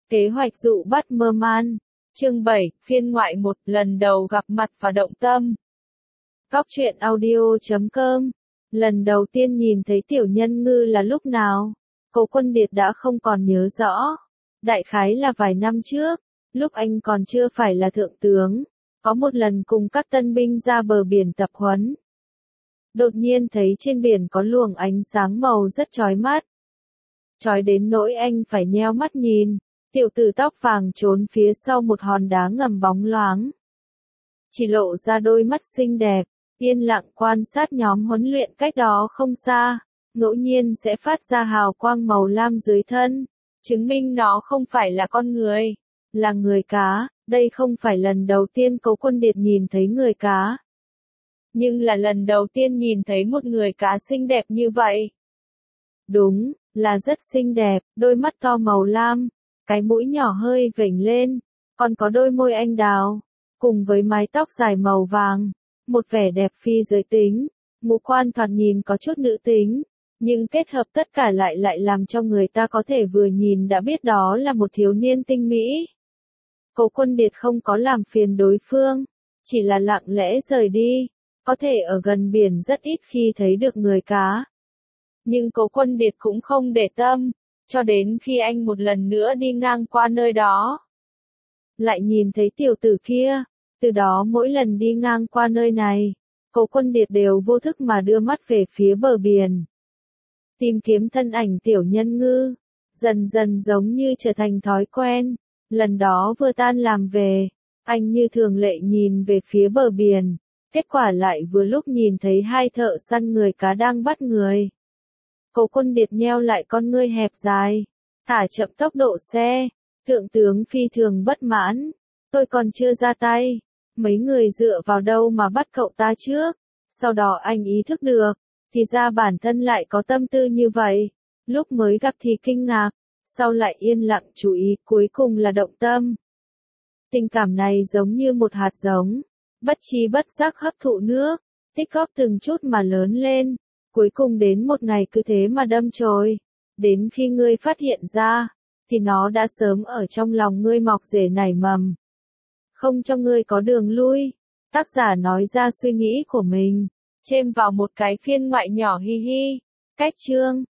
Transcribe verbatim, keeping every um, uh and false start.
Kế hoạch dụ bắt mơ man. Chương bảy, phiên ngoại một, lần đầu gặp mặt và động tâm. Góc truyện audio chấm com. Lần đầu tiên nhìn thấy Tiểu Nhân Ngư là lúc nào? Cố Quân Điệt đã không còn nhớ rõ. Đại khái là vài năm trước, lúc anh còn chưa phải là thượng tướng, có một lần cùng các tân binh ra bờ biển tập huấn. Đột nhiên thấy trên biển có luồng ánh sáng màu rất chói mắt. Chói đến nỗi anh phải nheo mắt nhìn. Tiểu tử tóc vàng trốn phía sau một hòn đá ngầm bóng loáng. Chỉ lộ ra đôi mắt xinh đẹp, yên lặng quan sát nhóm huấn luyện cách đó không xa, ngẫu nhiên sẽ phát ra hào quang màu lam dưới thân, chứng minh nó không phải là con người, là người cá. Đây không phải lần đầu tiên Cố Quân Điệt nhìn thấy người cá, nhưng là lần đầu tiên nhìn thấy một người cá xinh đẹp như vậy. Đúng, là rất xinh đẹp, đôi mắt to màu lam. Cái mũi nhỏ hơi vểnh lên, còn có đôi môi anh đào, cùng với mái tóc dài màu vàng, một vẻ đẹp phi giới tính, ngũ quan thoạt nhìn có chút nữ tính, nhưng kết hợp tất cả lại lại làm cho người ta có thể vừa nhìn đã biết đó là một thiếu niên tinh mỹ. Cố Quân Điệt không có làm phiền đối phương, chỉ là lặng lẽ rời đi, có thể ở gần biển rất ít khi thấy được người cá. Nhưng Cố Quân Điệt cũng không để tâm. Cho đến khi anh một lần nữa đi ngang qua nơi đó, lại nhìn thấy tiểu tử kia, từ đó mỗi lần đi ngang qua nơi này, Cố Quân Điệt đều vô thức mà đưa mắt về phía bờ biển. Tìm kiếm thân ảnh Tiểu Nhân Ngư, dần dần giống như trở thành thói quen. Lần đó vừa tan làm về, anh như thường lệ nhìn về phía bờ biển, kết quả lại vừa lúc nhìn thấy hai thợ săn người cá đang bắt người. Cố Quân Điệt nheo lại con ngươi hẹp dài, thả chậm tốc độ xe. Thượng tướng phi thường bất mãn, tôi còn chưa ra tay, mấy người dựa vào đâu mà bắt cậu ta trước. Sau đó anh ý thức được, thì ra bản thân lại có tâm tư như vậy. Lúc mới gặp thì kinh ngạc, sau lại yên lặng chú ý, cuối cùng là động tâm. Tình cảm này giống như một hạt giống, bất tri bất giác hấp thụ nước, tích góp từng chút mà lớn lên. Cuối cùng đến một ngày cứ thế mà đâm chồi, đến khi ngươi phát hiện ra, thì nó đã sớm ở trong lòng ngươi mọc rễ nảy mầm. Không cho ngươi có đường lui, tác giả nói ra suy nghĩ của mình, chêm vào một cái phiên ngoại nhỏ hi hi. Cách chương